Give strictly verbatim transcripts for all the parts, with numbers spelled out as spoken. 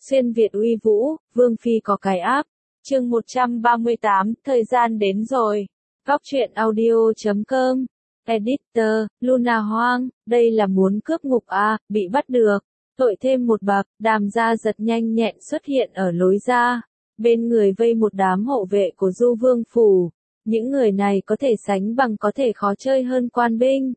Xuyên Việt uy vũ, Vương Phi có cái áp. Chương một trăm ba mươi tám, thời gian đến rồi. Góc truyện audio chấm com. Editor, Luna Hoang, đây là muốn cướp ngục à, bị bắt được. Tội thêm một bậc, Đàm Gia Giật nhanh nhẹn xuất hiện ở lối ra. Bên người vây một đám hộ vệ của Du Vương Phủ. Những người này có thể sánh bằng có thể khó chơi hơn quan binh.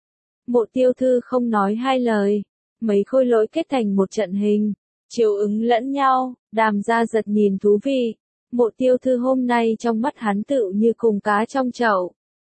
Mộ Tiêu Thư không nói hai lời. Mấy khôi lỗi kết thành một trận hình. Chiều ứng lẫn nhau, Đàm Gia Giật nhìn thú vị. Mộ Tiêu Thư hôm nay trong mắt hắn tựu như cùng cá trong chậu.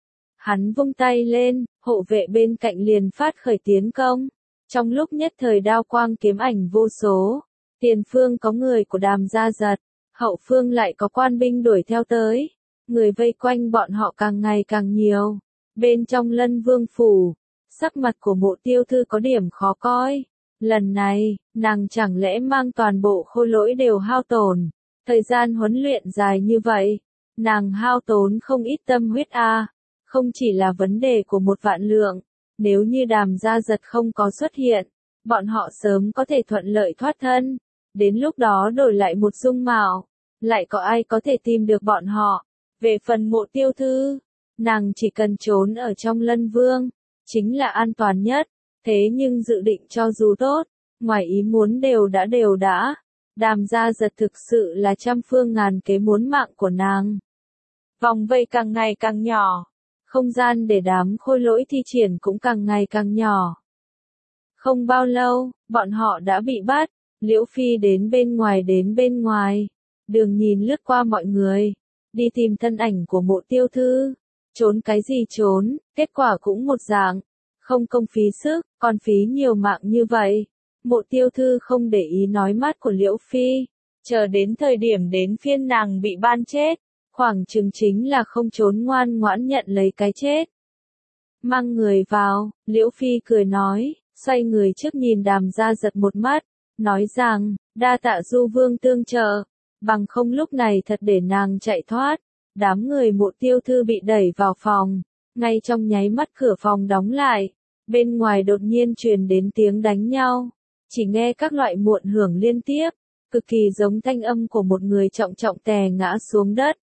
Hắn vung tay lên, hộ vệ bên cạnh liền phát khởi tiến công. Trong lúc nhất thời đao quang kiếm ảnh vô số, tiền phương có người của Đàm Gia Giật, hậu phương lại có quan binh đuổi theo tới. Người vây quanh bọn họ càng ngày càng nhiều. Bên trong Lân Vương Phủ, sắc mặt của Mộ Tiêu Thư có điểm khó coi. Lần này, nàng chẳng lẽ mang toàn bộ khôi lỗi đều hao tổn. Thời gian huấn luyện dài như vậy, nàng hao tốn không ít tâm huyết a. Không chỉ là vấn đề của một vạn lượng, nếu như Đàm Gia Giật không có xuất hiện, bọn họ sớm có thể thuận lợi thoát thân. Đến lúc đó đổi lại một dung mạo, lại có ai có thể tìm được bọn họ. Về phần Mộ Tiêu Thư, nàng chỉ cần trốn ở trong Lân Vương, chính là an toàn nhất. Thế nhưng dự định cho dù tốt, ngoài ý muốn đều đã đều đã. Đàm Gia Giật thực sự là trăm phương ngàn kế muốn mạng của nàng. Vòng vây càng ngày càng nhỏ. Không gian để đám khôi lỗi thi triển cũng càng ngày càng nhỏ. Không bao lâu, bọn họ đã bị bắt. Liễu Phi đến bên ngoài đến bên ngoài. Đường nhìn lướt qua mọi người. Đi tìm thân ảnh của Mộ Tiêu Thư. Trốn cái gì trốn, kết quả cũng một dạng. Không công phí sức, còn phí nhiều mạng như vậy. Mộ Tiêu Thư không để ý nói mát của Liễu Phi. Chờ đến thời điểm đến phiên nàng bị ban chết. Khoảng chừng chính là không trốn ngoan ngoãn nhận lấy cái chết. Mang người vào, Liễu Phi cười nói, xoay người trước nhìn Đàm Gia Giật một mắt. Nói rằng, đa tạ Du Vương tương trợ. Bằng không lúc này thật để nàng chạy thoát. Đám người Mộ Tiêu Thư bị đẩy vào phòng. Ngay trong nháy mắt cửa phòng đóng lại. Bên ngoài đột nhiên truyền đến tiếng đánh nhau. Chỉ nghe các loại muộn hưởng liên tiếp. Cực kỳ giống thanh âm của một người trọng trọng tè ngã xuống đất.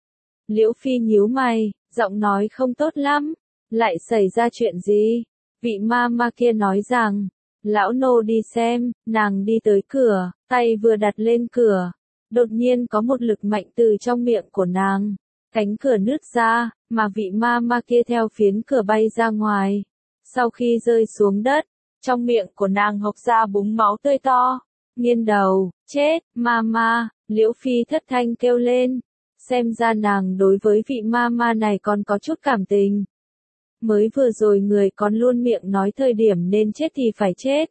Liễu Phi nhíu mày, giọng nói không tốt lắm. Lại xảy ra chuyện gì? Vị ma ma kia nói rằng, lão nô đi xem. Nàng đi tới cửa, tay vừa đặt lên cửa. Đột nhiên có một lực mạnh từ trong miệng của nàng. Cánh cửa nứt ra, mà vị ma ma kia theo phiến cửa bay ra ngoài. Sau khi rơi xuống đất, trong miệng của nàng hộc ra búng máu tươi to. Nghiêng đầu, chết, ma ma, Liễu Phi thất thanh kêu lên. Xem ra nàng đối với vị ma ma này còn có chút cảm tình. Mới vừa rồi người còn luôn miệng nói thời điểm nên chết thì phải chết.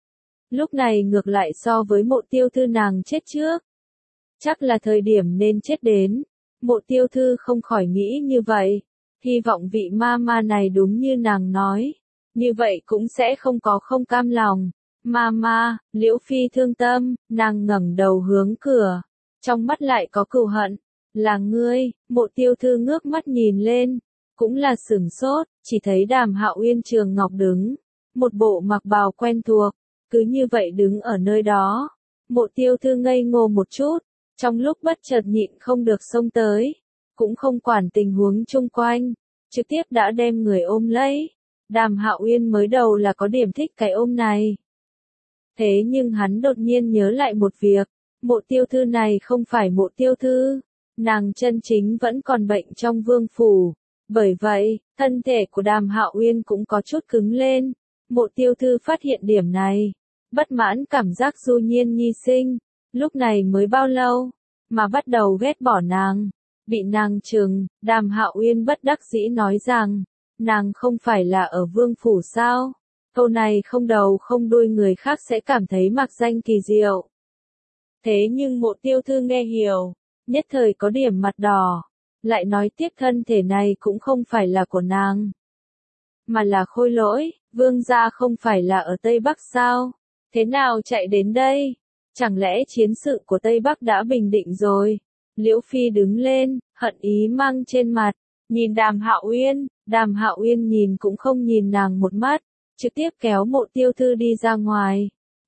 Lúc này ngược lại so với Mộ Tiêu Thư nàng chết trước. Chắc là thời điểm nên chết đến. Mộ Tiêu Thư không khỏi nghĩ như vậy. Hy vọng vị ma ma này đúng như nàng nói. Như vậy cũng sẽ không có không cam lòng. Ma ma, Liễu Phi thương tâm, nàng ngẩng đầu hướng cửa. Trong mắt lại có cừu hận. Là ngươi, Mộ Tiêu Thư ngước mắt nhìn lên. Cũng là sửng sốt, chỉ thấy Đàm Hạo Uyên Trường Ngọc đứng. Một bộ mặc bào quen thuộc. Cứ như vậy đứng ở nơi đó. Mộ Tiêu Thư ngây ngô một chút. Trong lúc bất chợt nhịn không được xông tới. Cũng không quản tình huống chung quanh. Trực tiếp đã đem người ôm lấy. Đàm Hạo Uyên mới đầu là có điểm thích cái ôm này. Thế nhưng hắn đột nhiên nhớ lại một việc. Mộ Tiêu Thư này không phải Mộ Tiêu Thư. Nàng chân chính vẫn còn bệnh trong vương phủ. Bởi vậy, thân thể của Đàm Hạo Uyên cũng có chút cứng lên. Mộ Tiêu Thư phát hiện điểm này. Bất mãn cảm giác du nhiên nhi sinh. Lúc này mới bao lâu, mà bắt đầu ghét bỏ nàng. Bị nàng trừng, Đàm Hạo Uyên bất đắc dĩ nói rằng, nàng không phải là ở vương phủ sao? Câu này không đầu không đuôi người khác sẽ cảm thấy mặc danh kỳ diệu. Thế nhưng Mộ Tiêu Thư nghe hiểu, nhất thời có điểm mặt đỏ. Lại nói tiếp thân thể này cũng không phải là của nàng. Mà là khôi lỗi, vương gia không phải là ở Tây Bắc sao? Thế nào chạy đến đây? Chẳng lẽ chiến sự của Tây Bắc đã bình định rồi? Liễu Phi đứng lên, hận ý mang trên mặt, nhìn Đàm Hạo Uyên. Đàm Hạo Uyên nhìn cũng không nhìn nàng một mắt, trực tiếp kéo Mộ Tiêu Thư đi ra ngoài.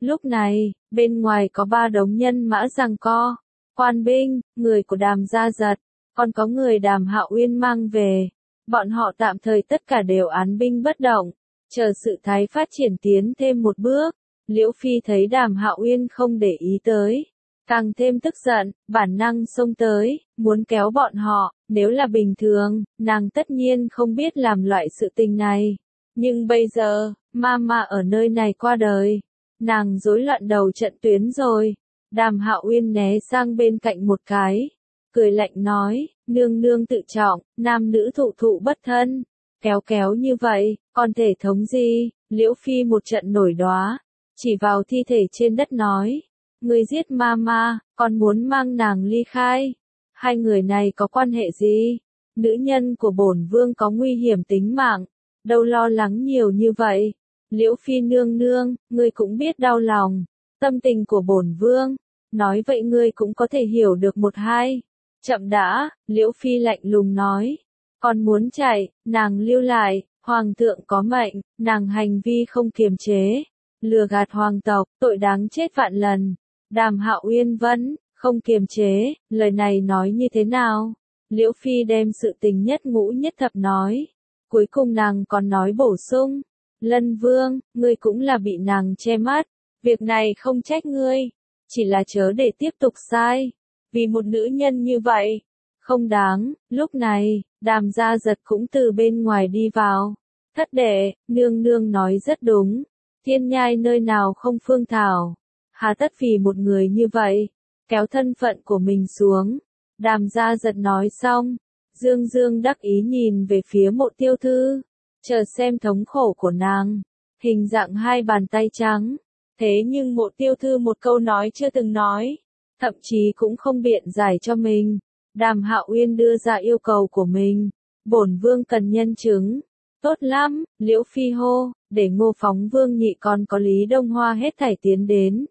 Lúc này, bên ngoài có ba đống nhân mã giằng co, quan binh, người của Đàm Gia Giật, còn có người Đàm Hạo Uyên mang về. Bọn họ tạm thời tất cả đều án binh bất động, chờ sự thái phát triển tiến thêm một bước. Liễu Phi thấy Đàm Hạo Uyên không để ý tới, càng thêm tức giận, bản năng xông tới, muốn kéo bọn họ. Nếu là bình thường, nàng tất nhiên không biết làm loại sự tình này. Nhưng bây giờ, Mama ở nơi này qua đời, nàng rối loạn đầu trận tuyến rồi. Đàm Hạo Uyên né sang bên cạnh một cái, cười lạnh nói, nương nương tự trọng, nam nữ thụ thụ bất thân, kéo kéo như vậy, còn thể thống gì? Liễu Phi một trận nổi đoá, chỉ vào thi thể trên đất nói, người giết Mama, còn muốn mang nàng ly khai. Hai người này có quan hệ gì? Nữ nhân của bổn vương có nguy hiểm tính mạng, đâu lo lắng nhiều như vậy. Liễu Phi nương nương, ngươi cũng biết đau lòng, tâm tình của bổn vương, nói vậy ngươi cũng có thể hiểu được một hai. Chậm đã, Liễu Phi lạnh lùng nói, còn muốn chạy, nàng lưu lại, hoàng thượng có mệnh, nàng hành vi không kiềm chế, lừa gạt hoàng tộc, tội đáng chết vạn lần. Đàm Hạo Uyên vẫn không kiềm chế, lời này nói như thế nào? Liễu Phi đem sự tình nhất ngũ nhất thập nói, cuối cùng nàng còn nói bổ sung, Lân Vương, ngươi cũng là bị nàng che mắt, việc này không trách ngươi, chỉ là chớ để tiếp tục sai, vì một nữ nhân như vậy, không đáng. Lúc này, Đàm Gia Giật cũng từ bên ngoài đi vào, thất đệ, nương nương nói rất đúng, thiên nhai nơi nào không phương thảo, hà tất vì một người như vậy, kéo thân phận của mình xuống. Đàm Gia Giật nói xong, dương dương đắc ý nhìn về phía Mộ Tiêu Thư, chờ xem thống khổ của nàng, hình dạng hai bàn tay trắng. Thế nhưng Mộ Tiêu Thư một câu nói chưa từng nói, thậm chí cũng không biện giải cho mình. Đàm Hạo Uyên đưa ra yêu cầu của mình, bổn vương cần nhân chứng. Tốt lắm, Liễu Phi hô, để Ngô Phóng Vương nhị còn có Lý Đông Hoa hết thảy tiến đến.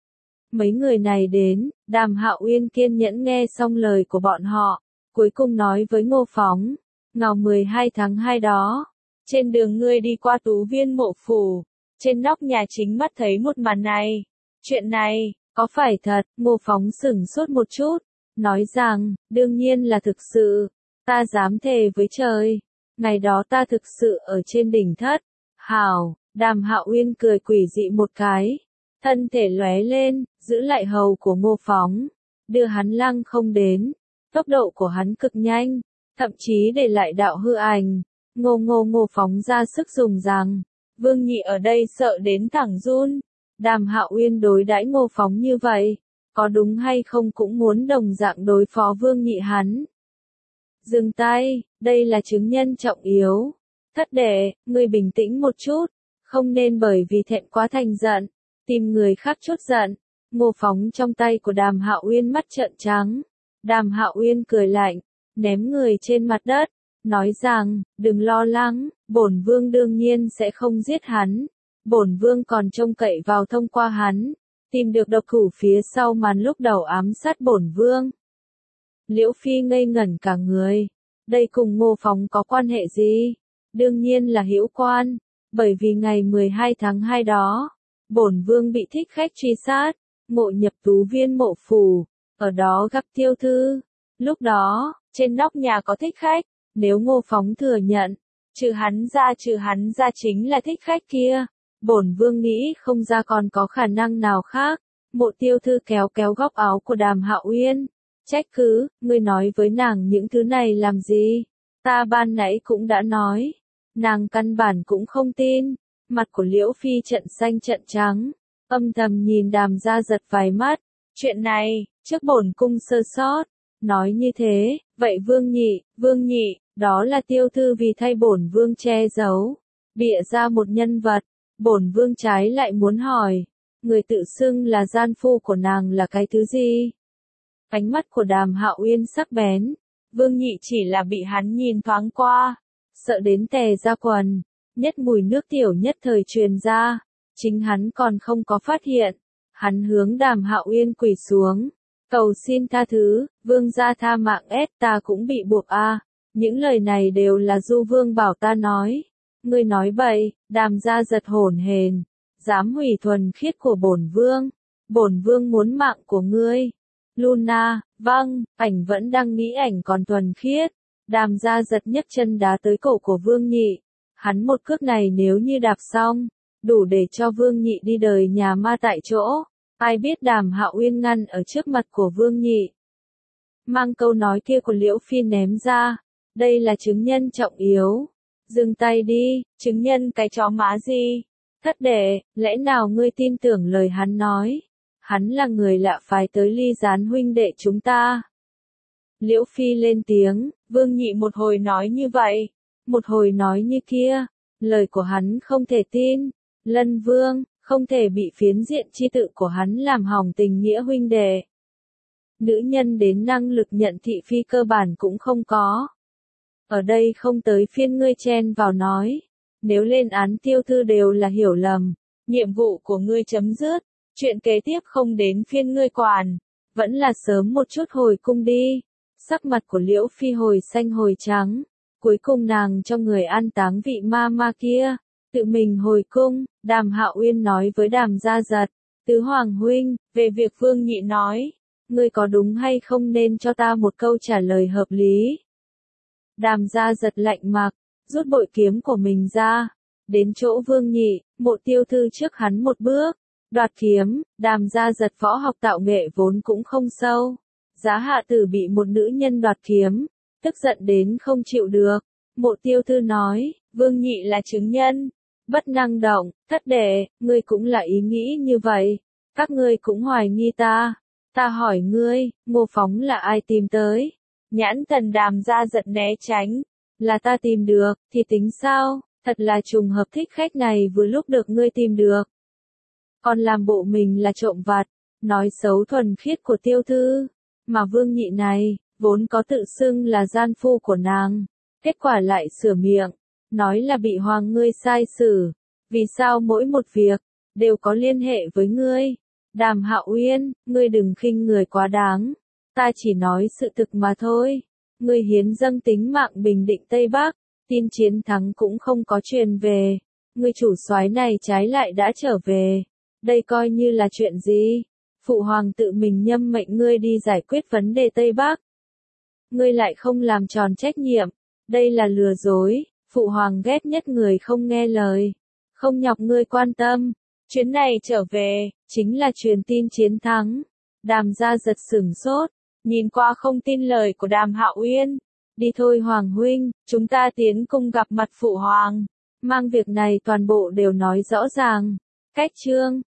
Mấy người này đến, Đàm Hạo Uyên kiên nhẫn nghe xong lời của bọn họ, cuối cùng nói với Ngô Phóng, ngày mười hai tháng hai đó, trên đường ngươi đi qua Tú Viên Mộ Phủ, trên nóc nhà chính mắt thấy một màn này. Chuyện này, có phải thật? Ngô Phóng sửng sốt một chút, nói rằng, đương nhiên là thực sự, ta dám thề với trời, ngày đó ta thực sự ở trên đỉnh thất. Hảo, Đàm Hạo Uyên cười quỷ dị một cái, thân thể lóe lên, giữ lại hầu của Ngô Phóng, đưa hắn lăng không đến. Tốc độ của hắn cực nhanh, thậm chí để lại đạo hư ảnh. Ngô Ngô Ngô Phóng ra sức dùng rằng, Vương Nhị ở đây sợ đến thẳng run. Đàm Hạo Uyên đối đãi Ngô Phóng như vậy, có đúng hay không cũng muốn đồng dạng đối phó Vương Nhị hắn. Dừng tay, đây là chứng nhân trọng yếu. Thất đệ, ngươi bình tĩnh một chút, không nên bởi vì thẹn quá thành giận, tìm người khác chốt giận. Ngô Phóng trong tay của Đàm Hạo Uyên mắt trợn trắng. Đàm Hạo Uyên cười lạnh, ném người trên mặt đất, nói rằng, đừng lo lắng, bổn vương đương nhiên sẽ không giết hắn, bổn vương còn trông cậy vào thông qua hắn, tìm được độc thủ phía sau màn lúc đầu ám sát bổn vương. Liễu Phi ngây ngẩn cả người, đây cùng Ngô Phóng có quan hệ gì? Đương nhiên là hữu quan, bởi vì ngày mười hai tháng hai đó, bổn vương bị thích khách truy sát, ngộ nhập Tú Viên Mộ Phủ, ở đó gặp Tiêu Thư. Lúc đó, trên nóc nhà có thích khách, nếu Ngô Phóng thừa nhận, trừ hắn ra trừ hắn ra chính là thích khách kia, bổn vương nghĩ không ra còn có khả năng nào khác. Mộ Tiêu Thư kéo kéo góc áo của Đàm Hạo Uyên, trách cứ, ngươi nói với nàng những thứ này làm gì? Ta ban nãy cũng đã nói, nàng căn bản cũng không tin. Mặt của Liễu Phi trận xanh trận trắng, âm thầm nhìn Đàm Gia Giật vài mắt. Chuyện này, trước bổn cung sơ sót, nói như thế, vậy Vương Nhị, Vương Nhị, đó là Tiêu Thư vì thay bổn vương che giấu, bịa ra một nhân vật. Bổn vương trái lại muốn hỏi, người tự xưng là gian phu của nàng là cái thứ gì? Ánh mắt của Đàm Hạo Uyên sắc bén, Vương Nhị chỉ là bị hắn nhìn thoáng qua, sợ đến tè ra quần, nhất mùi nước tiểu nhất thời truyền ra, chính hắn còn không có phát hiện. Hắn hướng Đàm Hạo Uyên quỳ xuống, cầu xin tha thứ, vương gia tha mạng ép ta cũng bị buộc a. À. Những lời này đều là Du Vương bảo ta nói. Ngươi nói bậy. Đàm Gia Giật hổn hển, dám hủy thuần khiết của bổn vương. Bổn vương muốn mạng của ngươi. Luna, vâng, ảnh vẫn đang nghĩ ảnh còn thuần khiết. Đàm Gia Giật nhấc chân đá tới cổ của Vương Nhị. Hắn một cước này nếu như đạp xong, đủ để cho Vương Nhị đi đời nhà ma tại chỗ. Ai biết Đàm Hạo Uyên ngăn ở trước mặt của Vương Nhị. Mang câu nói kia của Liễu Phi ném ra. Đây là chứng nhân trọng yếu. Dừng tay đi, chứng nhân cái chó má gì? Thất đệ, lẽ nào ngươi tin tưởng lời hắn nói? Hắn là người lạ phái tới ly gián huynh đệ chúng ta. Liễu Phi lên tiếng, Vương Nhị một hồi nói như vậy, một hồi nói như kia, lời của hắn không thể tin. Lân Vương, không thể bị phiến diện chi tự của hắn làm hỏng tình nghĩa huynh đệ. Nữ nhân đến năng lực nhận thị phi cơ bản cũng không có. Ở đây không tới phiên ngươi chen vào nói. Nếu lên án Tiêu Thư đều là hiểu lầm, nhiệm vụ của ngươi chấm dứt, chuyện kế tiếp không đến phiên ngươi quản, vẫn là sớm một chút hồi cung đi. Sắc mặt của Liễu Phi hồi xanh hồi trắng, cuối cùng nàng cho người an táng vị ma ma kia, tự mình hồi cung. Đàm Hạo Uyên nói với Đàm Gia Giật, Tứ Hoàng huynh, về việc Vương Nhị nói, ngươi có đúng hay không nên cho ta một câu trả lời hợp lý. Đàm Gia Giật lạnh mặc, rút bội kiếm của mình ra, đến chỗ Vương Nhị, Mộ Tiêu Thư trước hắn một bước, đoạt kiếm. Đàm Gia Giật võ học tạo nghệ vốn cũng không sâu, Giá Hạ Tử bị một nữ nhân đoạt kiếm, tức giận đến không chịu được. Mộ Tiêu Thư nói, Vương Nhị là chứng nhân, bất năng động. Thất đệ, ngươi cũng là ý nghĩ như vậy, các ngươi cũng hoài nghi ta. Ta hỏi ngươi, Ngô Phóng là ai tìm tới? Nhãn thần Đàm Gia Giật né tránh, là ta tìm được, thì tính sao? Thật là trùng hợp thích khách này vừa lúc được ngươi tìm được. Còn làm bộ mình là trộm vặt, nói xấu thuần khiết của Tiêu Thư. Mà Vương Nhị này, vốn có tự xưng là gian phu của nàng, kết quả lại sửa miệng, nói là bị hoàng ngươi sai xử. Vì sao mỗi một việc, đều có liên hệ với ngươi? Đàm Hạo Uyên, ngươi đừng khinh người quá đáng. Ta chỉ nói sự thực mà thôi. Ngươi hiến dâng tính mạng bình định Tây Bắc, tin chiến thắng cũng không có truyền về. Ngươi chủ soái này trái lại đã trở về. Đây coi như là chuyện gì? Phụ hoàng tự mình nhâm mệnh ngươi đi giải quyết vấn đề Tây Bắc. Ngươi lại không làm tròn trách nhiệm. Đây là lừa dối. Phụ hoàng ghét nhất người không nghe lời. Không nhọc ngươi quan tâm. Chuyến này trở về, chính là truyền tin chiến thắng. Đàm Gia Giật sửng sốt, nhìn qua không tin lời của Đàm Hạo Uyên. Đi thôi Hoàng huynh, chúng ta tiến cung gặp mặt phụ hoàng. Mang việc này toàn bộ đều nói rõ ràng. Cách chương